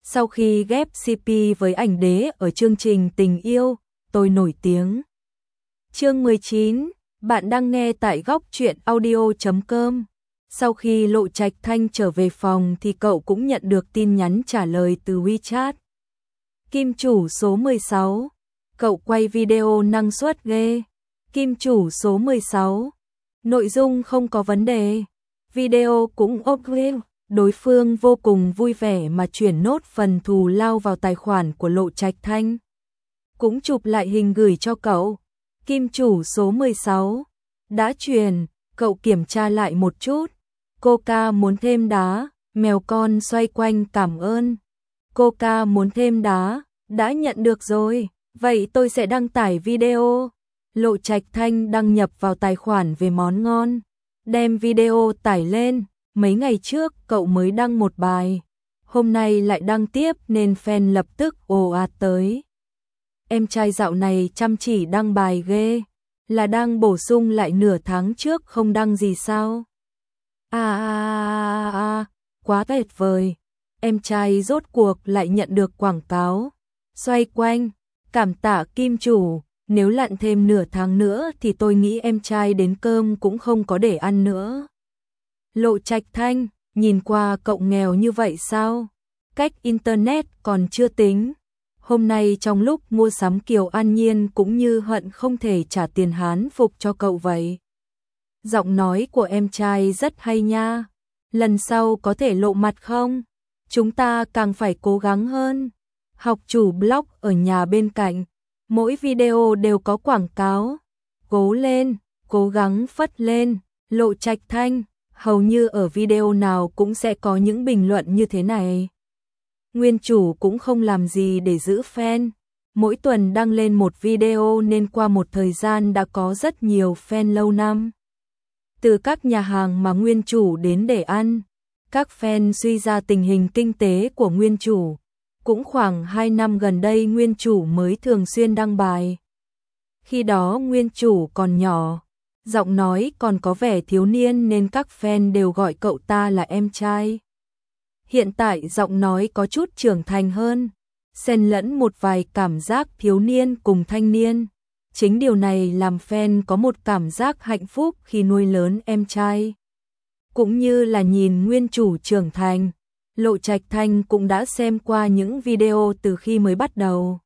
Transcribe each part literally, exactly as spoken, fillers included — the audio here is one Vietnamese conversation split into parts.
Sau khi ghép xê pê với ảnh đế ở chương trình Tình yêu, tôi nổi tiếng. Chương mười chín, bạn đang nghe tại góc truyện audio chấm com. Sau khi Lộ Trạch Thanh trở về phòng thì cậu cũng nhận được tin nhắn trả lời từ WeChat. Kim chủ số mười sáu, cậu quay video năng suất ghê. Kim chủ số mười sáu, nội dung không có vấn đề, video cũng ok. Đối phương vô cùng vui vẻ mà chuyển nốt phần thù lao vào tài khoản của Lộ Trạch Thanh. Cũng chụp lại hình gửi cho cậu. Kim chủ số mười sáu, đã truyền, cậu kiểm tra lại một chút. Coca muốn thêm đá, mèo con xoay quanh cảm ơn. Coca muốn thêm đá, đã nhận được rồi, vậy tôi sẽ đăng tải video. Lộ Trạch Thanh đăng nhập vào tài khoản về món ngon, đem video tải lên. Mấy ngày trước cậu mới đăng một bài, hôm nay lại đăng tiếp nên fan lập tức ồ ạt tới. Em trai dạo này chăm chỉ đăng bài ghê, là đang bổ sung lại nửa tháng trước không đăng gì sao? À à à à, quá tuyệt vời, em trai rốt cuộc lại nhận được quảng cáo. Xoay quanh, cảm tạ Kim chủ, nếu lặn thêm nửa tháng nữa thì tôi nghĩ em trai đến cơm cũng không có để ăn nữa. Lộ Trạch Thanh, nhìn qua cậu nghèo như vậy sao? Cách internet còn chưa tính. Hôm nay trong lúc mua sắm Kiều An Nhiên cũng như hận không thể trả tiền Hán phục cho cậu vậy. Giọng nói của em trai rất hay nha. Lần sau có thể lộ mặt không? Chúng ta càng phải cố gắng hơn. Học chủ blog ở nhà bên cạnh, mỗi video đều có quảng cáo. Cố lên, cố gắng phất lên, Lộ Trạch Thanh. Hầu như ở video nào cũng sẽ có những bình luận như thế này. Nguyên chủ cũng không làm gì để giữ fan, mỗi tuần đăng lên một video nên qua một thời gian đã có rất nhiều fan lâu năm. Từ các nhà hàng mà nguyên chủ đến để ăn, các fan suy ra tình hình kinh tế của nguyên chủ. Cũng khoảng hai năm gần đây nguyên chủ mới thường xuyên đăng bài. Khi đó nguyên chủ còn nhỏ, giọng nói còn có vẻ thiếu niên nên các fan đều gọi cậu ta là em trai. Hiện tại giọng nói có chút trưởng thành hơn, xen lẫn một vài cảm giác thiếu niên cùng thanh niên. Chính điều này làm fan có một cảm giác hạnh phúc khi nuôi lớn em trai. Cũng như là nhìn nguyên chủ trưởng thành, Lộ Trạch Thanh cũng đã xem qua những video từ khi mới bắt đầu.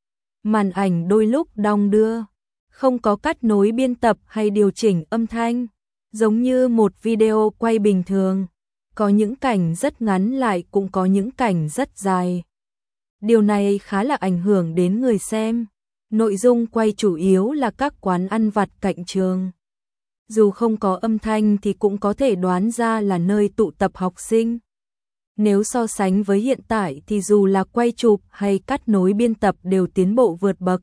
Màn ảnh đôi lúc đong đưa, không có cắt nối biên tập hay điều chỉnh âm thanh, giống như một video quay bình thường. Có những cảnh rất ngắn lại cũng có những cảnh rất dài. Điều này khá là ảnh hưởng đến người xem. Nội dung quay chủ yếu là các quán ăn vặt cạnh trường. Dù không có âm thanh thì cũng có thể đoán ra là nơi tụ tập học sinh. Nếu so sánh với hiện tại thì dù là quay chụp hay cắt nối biên tập đều tiến bộ vượt bậc.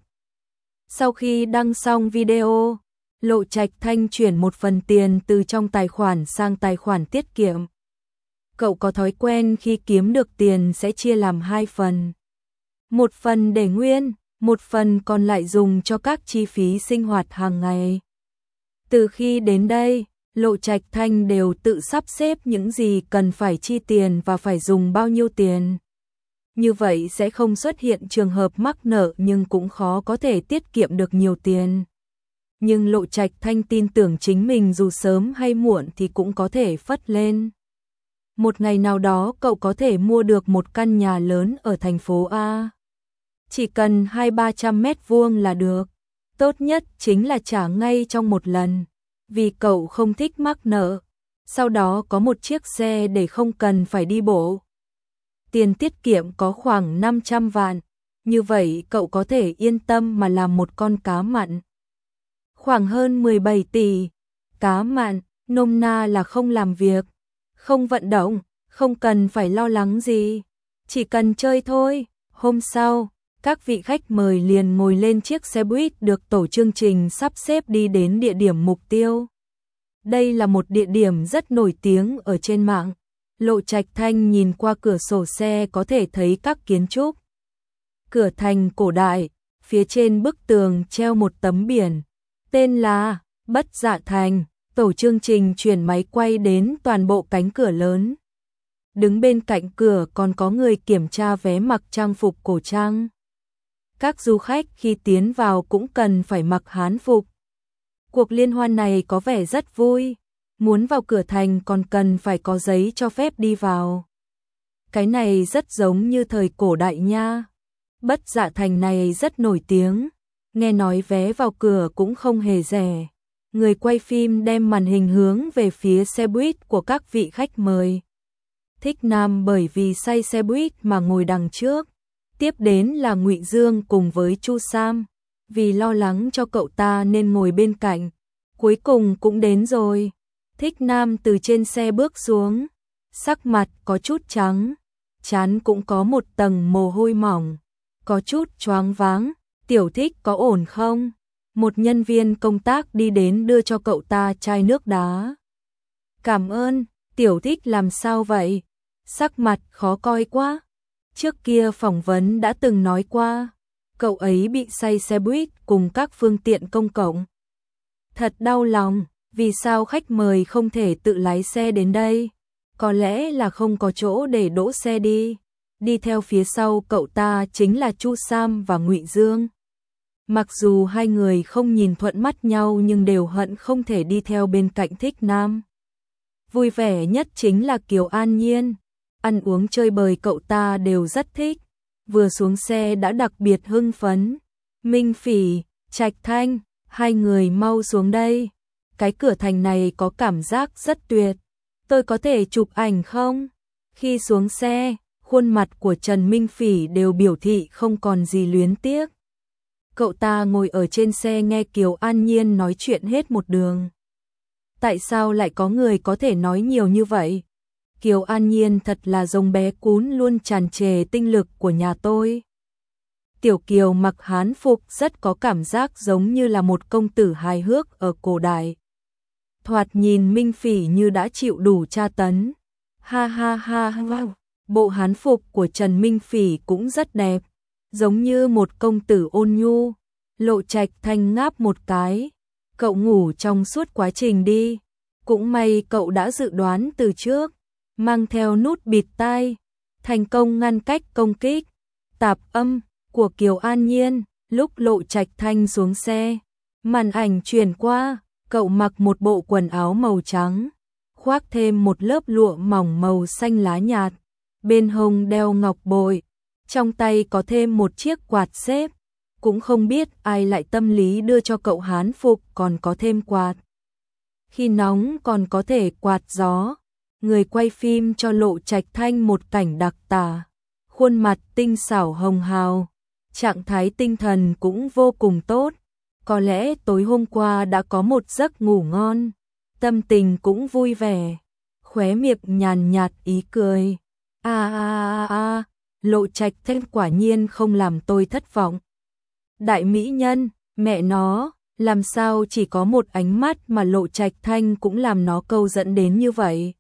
Sau khi đăng xong video, Lộ Trạch Thanh chuyển một phần tiền từ trong tài khoản sang tài khoản tiết kiệm. Cậu có thói quen khi kiếm được tiền sẽ chia làm hai phần. Một phần để nguyên, một phần còn lại dùng cho các chi phí sinh hoạt hàng ngày. Từ khi đến đây, Lộ Trạch Thanh đều tự sắp xếp những gì cần phải chi tiền và phải dùng bao nhiêu tiền. Như vậy sẽ không xuất hiện trường hợp mắc nợ nhưng cũng khó có thể tiết kiệm được nhiều tiền. Nhưng Lộ Trạch Thanh tin tưởng chính mình dù sớm hay muộn thì cũng có thể phất lên. Một ngày nào đó cậu có thể mua được một căn nhà lớn ở thành phố A. Chỉ cần hai ba trăm mét vuông là được. Tốt nhất chính là trả ngay trong một lần, vì cậu không thích mắc nợ. Sau đó có một chiếc xe để không cần phải đi bộ. Tiền tiết kiệm có khoảng năm trăm vạn, như vậy cậu có thể yên tâm mà làm một con cá mặn. Khoảng hơn mười bảy tỷ, cá mặn, nôm na là không làm việc, không vận động, không cần phải lo lắng gì, chỉ cần chơi thôi. Hôm sau, các vị khách mời liền ngồi lên chiếc xe buýt được tổ chương trình sắp xếp đi đến địa điểm mục tiêu. Đây là một địa điểm rất nổi tiếng ở trên mạng. Lộ Trạch Thanh nhìn qua cửa sổ xe có thể thấy các kiến trúc. Cửa thành cổ đại, phía trên bức tường treo một tấm biển, tên là Bất Dạ Thành. Tổ chương trình chuyển máy quay đến toàn bộ cánh cửa lớn. đứng bên cạnh cửa còn có người kiểm tra vé mặc trang phục cổ trang. Các du khách khi tiến vào cũng cần phải mặc hán phục. Cuộc liên hoan này có vẻ rất vui, muốn vào cửa thành còn cần phải có giấy cho phép đi vào. Cái này rất giống như thời cổ đại nha. Bất Dạ Thành này rất nổi tiếng, nghe nói vé vào cửa cũng không hề rẻ. Người quay phim đem màn hình hướng về phía xe buýt của các vị khách mời. Thích Nam bởi vì say xe buýt mà ngồi đằng trước. Tiếp đến là Ngụy Dương cùng với Chu Sam, vì lo lắng cho cậu ta nên ngồi bên cạnh. Cuối cùng cũng đến rồi. Thích Nam từ trên xe bước xuống, sắc mặt có chút trắng, trán cũng có một tầng mồ hôi mỏng, có chút choáng váng. Tiểu Thích có ổn không? Một nhân viên công tác đi đến đưa cho cậu ta chai nước đá. Cảm ơn. Tiểu Thích làm sao vậy? Sắc mặt khó coi quá. Trước kia phỏng vấn đã từng nói qua, cậu ấy bị say xe buýt cùng các phương tiện công cộng. Thật đau lòng, vì sao khách mời không thể tự lái xe đến đây? Có lẽ là không có chỗ để đỗ xe đi. Đi theo phía sau cậu ta chính là Chu Sam và Ngụy Dương. Mặc dù hai người không nhìn thuận mắt nhau nhưng đều hận không thể đi theo bên cạnh Thích Nam. Vui vẻ nhất chính là Kiều An Nhiên. Ăn uống chơi bời cậu ta đều rất thích. Vừa xuống xe đã đặc biệt hưng phấn. Minh Phỉ, Trạch Thanh, hai người mau xuống đây. Cái cửa thành này có cảm giác rất tuyệt. Tôi có thể chụp ảnh không? Khi xuống xe, khuôn mặt của Trần Minh Phỉ đều biểu thị không còn gì luyến tiếc. Cậu ta ngồi ở trên xe nghe Kiều An Nhiên nói chuyện hết một đường. Tại sao lại có người có thể nói nhiều như vậy? Kiều An Nhiên thật là giống bé cún luôn tràn trề tinh lực của nhà tôi. Tiểu Kiều mặc hán phục rất có cảm giác giống như là một công tử hài hước ở cổ đại. Thoạt nhìn Minh Phỉ như đã chịu đủ tra tấn. Ha ha ha ha. Bộ hán phục của Trần Minh Phỉ cũng rất đẹp, giống như một công tử ôn nhu. Lộ Trạch Thanh ngáp một cái. Cậu ngủ trong suốt quá trình đi. Cũng may cậu đã dự đoán từ trước, mang theo nút bịt tai, thành công ngăn cách công kích tạp âm của Kiều An Nhiên. Lúc Lộ Trạch Thanh xuống xe, màn ảnh chuyển qua, cậu mặc một bộ quần áo màu trắng, khoác thêm một lớp lụa mỏng màu xanh lá nhạt, bên hông đeo ngọc bội, trong tay có thêm một chiếc quạt xếp. Cũng không biết ai lại tâm lý đưa cho cậu hán phục còn có thêm quạt. Khi nóng còn có thể quạt gió. Người quay phim cho Lộ Trạch Thanh một cảnh đặc tả. Khuôn mặt tinh xảo hồng hào, trạng thái tinh thần cũng vô cùng tốt. Có lẽ tối hôm qua đã có một giấc ngủ ngon, tâm tình cũng vui vẻ, khóe miệng nhàn nhạt ý cười. A a a a, Lộ Trạch Thanh quả nhiên không làm tôi thất vọng. Đại mỹ nhân, mẹ nó, làm sao chỉ có một ánh mắt mà Lộ Trạch Thanh cũng làm nó câu dẫn đến như vậy.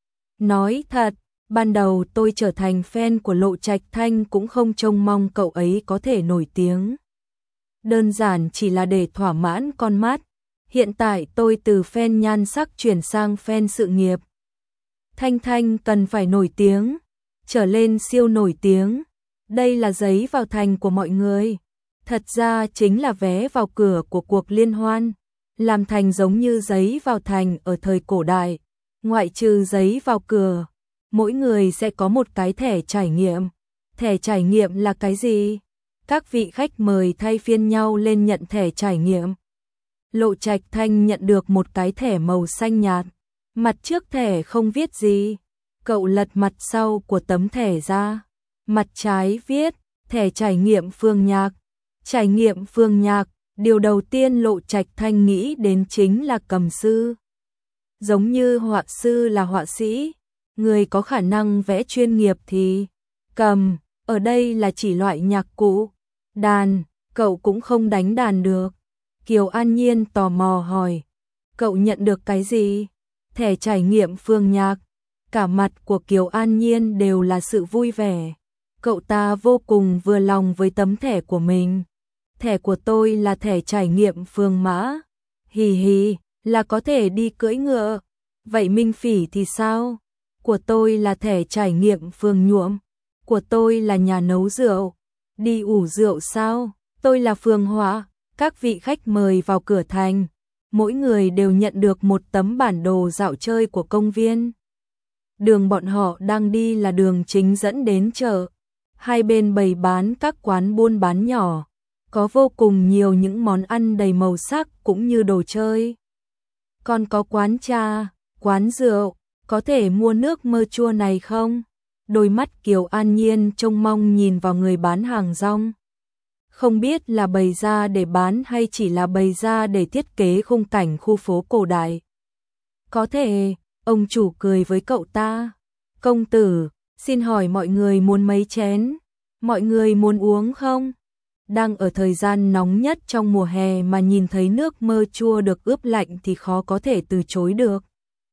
Nói thật, ban đầu tôi trở thành fan của Lộ Trạch Thanh cũng không trông mong cậu ấy có thể nổi tiếng. Đơn giản chỉ là để thỏa mãn con mắt. Hiện tại tôi từ fan nhan sắc chuyển sang fan sự nghiệp. Thanh Thanh cần phải nổi tiếng, trở lên siêu nổi tiếng. Đây là giấy vào thành của mọi người. Thật ra chính là vé vào cửa của cuộc liên hoan, làm thành giống như giấy vào thành ở thời cổ đại. Ngoại trừ giấy vào cửa, mỗi người sẽ có một cái thẻ trải nghiệm. Thẻ trải nghiệm là cái gì? Các vị khách mời thay phiên nhau lên nhận thẻ trải nghiệm. Lộ Trạch Thanh nhận được một cái thẻ màu xanh nhạt, mặt trước thẻ không viết gì. Cậu lật mặt sau của tấm thẻ ra, mặt trái viết thẻ trải nghiệm Phương Nhạc. Trải nghiệm Phương Nhạc, điều đầu tiên Lộ Trạch Thanh nghĩ đến chính là cầm sư. Giống như họa sư là họa sĩ, người có khả năng vẽ chuyên nghiệp thì cầm, ở đây là chỉ loại nhạc cụ. Đàn, cậu cũng không đánh đàn được. Kiều An Nhiên tò mò hỏi, cậu nhận được cái gì? Thẻ trải nghiệm Phương Nhạc. Cả mặt của Kiều An Nhiên đều là sự vui vẻ. Cậu ta vô cùng vừa lòng với tấm thẻ của mình. Thẻ của tôi là thẻ trải nghiệm Phương Mã. Hì hì, là có thể đi cưỡi ngựa. Vậy Minh Phỉ thì sao? Của tôi là thẻ trải nghiệm phường nhuộm. Của tôi là nhà nấu rượu. Đi ủ rượu sao? Tôi là phường họa. Các vị khách mời vào cửa thành. Mỗi người đều nhận được một tấm bản đồ dạo chơi của công viên. Đường bọn họ đang đi là đường chính dẫn đến chợ. Hai bên bày bán các quán buôn bán nhỏ. Có vô cùng nhiều những món ăn đầy màu sắc cũng như đồ chơi. Còn có quán trà, quán rượu, có thể mua nước mơ chua này không? Đôi mắt Kiều An Nhiên trông mong nhìn vào người bán hàng rong. Không biết là bày ra để bán hay chỉ là bày ra để thiết kế khung cảnh khu phố cổ đại. Có thể, ông chủ cười với cậu ta. Công tử, xin hỏi mọi người muốn mấy chén? Mọi người muốn uống không? Đang ở thời gian nóng nhất trong mùa hè mà nhìn thấy nước mơ chua được ướp lạnh thì khó có thể từ chối được.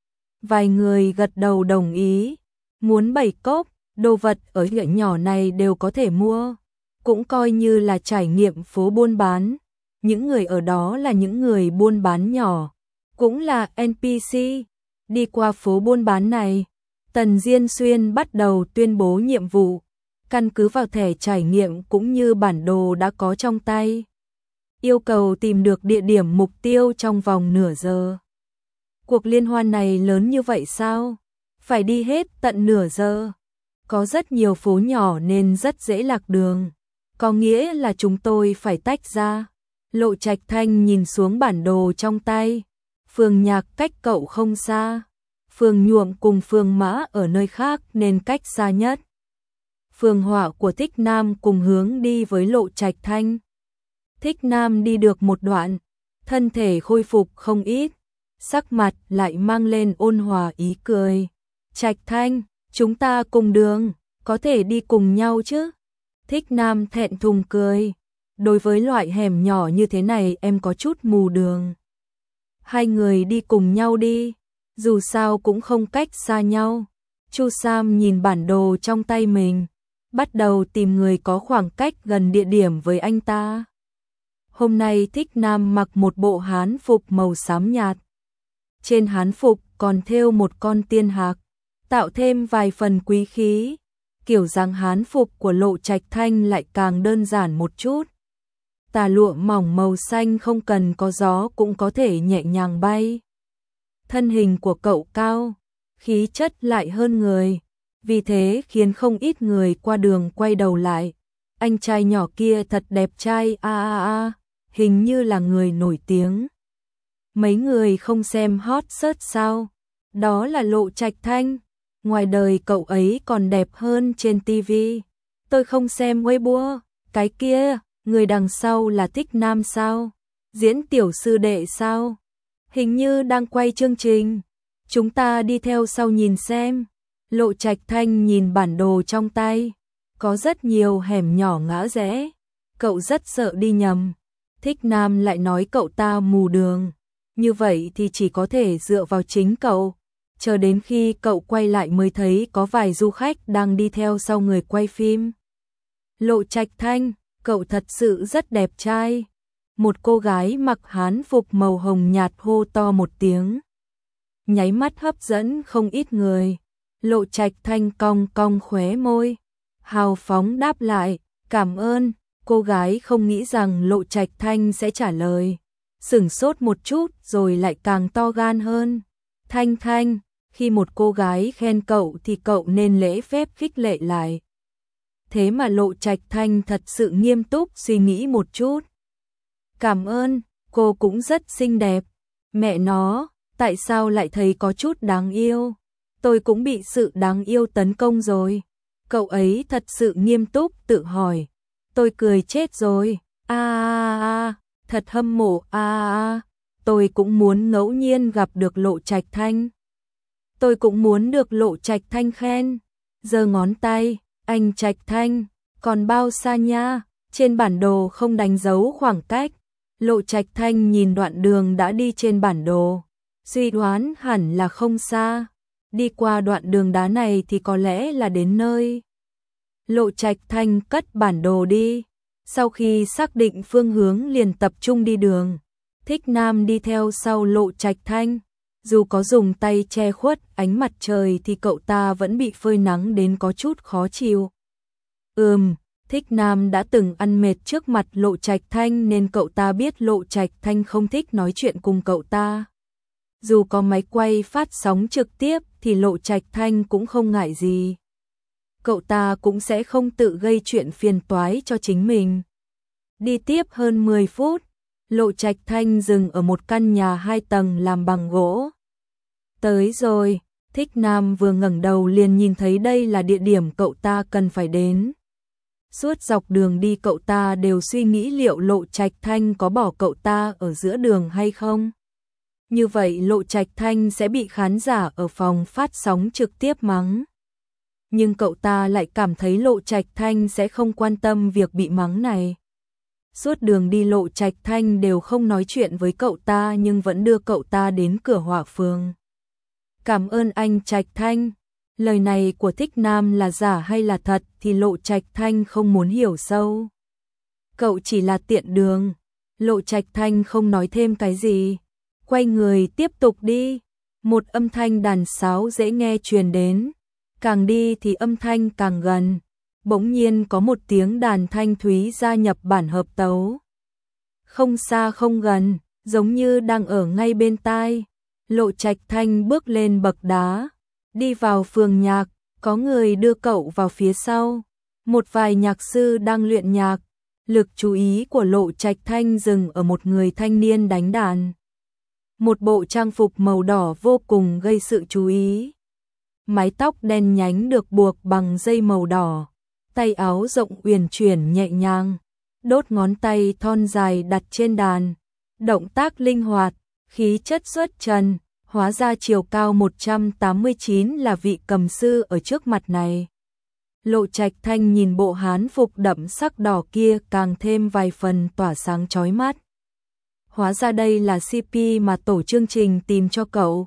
Vài người gật đầu đồng ý. Muốn bảy cốc, đồ vật ở huyện nhỏ này đều có thể mua. Cũng coi như là trải nghiệm phố buôn bán. Những người ở đó là những người buôn bán nhỏ. Cũng là en pê xê. Đi qua phố buôn bán này, Tần Diên Xuyên bắt đầu tuyên bố nhiệm vụ. Căn cứ vào thẻ trải nghiệm cũng như bản đồ đã có trong tay. Yêu cầu tìm được địa điểm mục tiêu trong vòng nửa giờ. Cuộc liên hoan này lớn như vậy sao? Phải đi hết tận nửa giờ. Có rất nhiều phố nhỏ nên rất dễ lạc đường. Có nghĩa là chúng tôi phải tách ra. Lộ Trạch Thanh nhìn xuống bản đồ trong tay. Phường Nhạc cách cậu không xa. Phường Nhuộm cùng phường Mã ở nơi khác nên cách xa nhất. Phường Họa của Thích Nam cùng hướng đi với Lộ Trạch Thanh. Thích Nam đi được một đoạn, thân thể khôi phục không ít, sắc mặt lại mang lên ôn hòa ý cười. Trạch Thanh, chúng ta cùng đường, có thể đi cùng nhau chứ? Thích Nam thẹn thùng cười. Đối với loại hẻm nhỏ như thế này em có chút mù đường. Hai người đi cùng nhau đi, dù sao cũng không cách xa nhau. Chu Sam nhìn bản đồ trong tay mình, bắt đầu tìm người có khoảng cách gần địa điểm với anh ta. Hôm nay Thích Nam mặc một bộ hán phục màu xám nhạt. Trên hán phục còn thêu một con tiên hạc, tạo thêm vài phần quý khí. Kiểu dáng hán phục của Lộ Trạch Thanh lại càng đơn giản một chút. Tà lụa mỏng màu xanh không cần có gió cũng có thể nhẹ nhàng bay. Thân hình của cậu cao, khí chất lại hơn người, vì thế khiến không ít người qua đường quay đầu lại. Anh trai nhỏ kia thật đẹp trai a a a, hình như là người nổi tiếng. Mấy người không xem hot search sao? Đó là Lộ Trạch Thanh. Ngoài đời cậu ấy còn đẹp hơn trên ti vi. Tôi không xem Weibo. Cái kia, người đằng sau là Thích Nam sao? Diễn tiểu sư đệ sao? Hình như đang quay chương trình. Chúng ta đi theo sau nhìn xem. Lộ Trạch Thanh nhìn bản đồ trong tay. Có rất nhiều hẻm nhỏ ngã rẽ. Cậu rất sợ đi nhầm. Thích Nam lại nói cậu ta mù đường. Như vậy thì chỉ có thể dựa vào chính cậu. Chờ đến khi cậu quay lại mới thấy có vài du khách đang đi theo sau người quay phim. Lộ Trạch Thanh, cậu thật sự rất đẹp trai. Một cô gái mặc hán phục màu hồng nhạt hô to một tiếng. Nháy mắt hấp dẫn không ít người. Lộ Trạch Thanh cong cong khóe môi, hào phóng đáp lại, cảm ơn. Cô gái không nghĩ rằng Lộ Trạch Thanh sẽ trả lời. Sửng sốt một chút rồi lại càng to gan hơn. Thanh Thanh, khi một cô gái khen cậu thì cậu nên lễ phép khích lệ lại. Thế mà Lộ Trạch Thanh thật sự nghiêm túc suy nghĩ một chút. Cảm ơn, cô cũng rất xinh đẹp. Mẹ nó, tại sao lại thấy có chút đáng yêu? Tôi cũng bị sự đáng yêu tấn công rồi. Cậu ấy thật sự nghiêm túc tự hỏi. Tôi cười chết rồi. A a a, thật hâm mộ a a a. Tôi cũng muốn ngẫu nhiên gặp được Lộ Trạch Thanh. Tôi cũng muốn được Lộ Trạch Thanh khen. Giơ ngón tay, anh Trạch Thanh, còn bao xa nha? Trên bản đồ không đánh dấu khoảng cách. Lộ Trạch Thanh nhìn đoạn đường đã đi trên bản đồ, suy đoán hẳn là không xa. Đi qua đoạn đường đá này thì có lẽ là đến nơi. Lộ Trạch Thanh cất bản đồ đi. Sau khi xác định phương hướng liền tập trung đi đường. Thích Nam đi theo sau Lộ Trạch Thanh. Dù có dùng tay che khuất ánh mặt trời thì cậu ta vẫn bị phơi nắng đến có chút khó chịu. Ừm, Thích Nam đã từng ăn mệt trước mặt Lộ Trạch Thanh nên cậu ta biết Lộ Trạch Thanh không thích nói chuyện cùng cậu ta. Dù có máy quay phát sóng trực tiếp thì Lộ Trạch Thanh cũng không ngại gì. Cậu ta cũng sẽ không tự gây chuyện phiền toái cho chính mình. Đi tiếp hơn mười phút, Lộ Trạch Thanh dừng ở một căn nhà hai tầng làm bằng gỗ. Tới rồi, Thích Nam vừa ngẩng đầu liền nhìn thấy đây là địa điểm cậu ta cần phải đến. Suốt dọc đường đi cậu ta đều suy nghĩ liệu Lộ Trạch Thanh có bỏ cậu ta ở giữa đường hay không. Như vậy Lộ Trạch Thanh sẽ bị khán giả ở phòng phát sóng trực tiếp mắng. Nhưng cậu ta lại cảm thấy Lộ Trạch Thanh sẽ không quan tâm việc bị mắng này. Suốt đường đi Lộ Trạch Thanh đều không nói chuyện với cậu ta nhưng vẫn đưa cậu ta đến cửa Hỏa Phường. Cảm ơn anh Trạch Thanh. Lời này của Thích Nam là giả hay là thật thì Lộ Trạch Thanh không muốn hiểu sâu. Cậu chỉ là tiện đường. Lộ Trạch Thanh không nói thêm cái gì. Quay người tiếp tục đi. Một âm thanh đàn sáo dễ nghe truyền đến. Càng đi thì âm thanh càng gần. Bỗng nhiên có một tiếng đàn thanh thúy gia nhập bản hợp tấu. Không xa không gần, giống như đang ở ngay bên tai. Lộ Trạch Thanh bước lên bậc đá, đi vào phường nhạc, có người đưa cậu vào phía sau. Một vài nhạc sư đang luyện nhạc, lực chú ý của Lộ Trạch Thanh dừng ở một người thanh niên đánh đàn. Một bộ trang phục màu đỏ vô cùng gây sự chú ý. Mái tóc đen nhánh được buộc bằng dây màu đỏ, tay áo rộng uyển chuyển nhẹ nhàng, đốt ngón tay thon dài đặt trên đàn, động tác linh hoạt, khí chất xuất trần, hóa ra chiều cao một trăm tám mươi chín là vị cầm sư ở trước mặt này. Lộ Trạch Thanh nhìn bộ hán phục đậm sắc đỏ kia càng thêm vài phần tỏa sáng chói mắt. Hóa ra đây là xê pê mà tổ chương trình tìm cho cậu.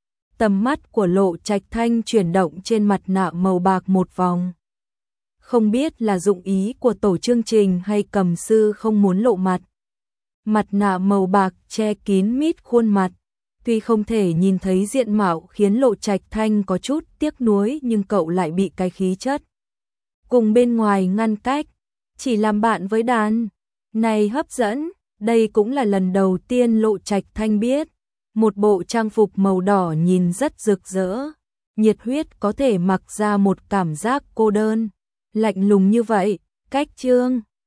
Tầm mắt của Lộ Trạch Thanh chuyển động trên mặt nạ màu bạc một vòng. Không biết là dụng ý của tổ chương trình hay cầm sư không muốn lộ mặt. Mặt nạ màu bạc che kín mít khuôn mặt. Tuy không thể nhìn thấy diện mạo khiến Lộ Trạch Thanh có chút tiếc nuối nhưng cậu lại bị cái khí chất cùng bên ngoài ngăn cách, chỉ làm bạn với đàn này hấp dẫn. Đây cũng là lần đầu tiên Lộ Trạch Thanh biết, một bộ trang phục màu đỏ nhìn rất rực rỡ, nhiệt huyết có thể mặc ra một cảm giác cô đơn, lạnh lùng như vậy. Cách chương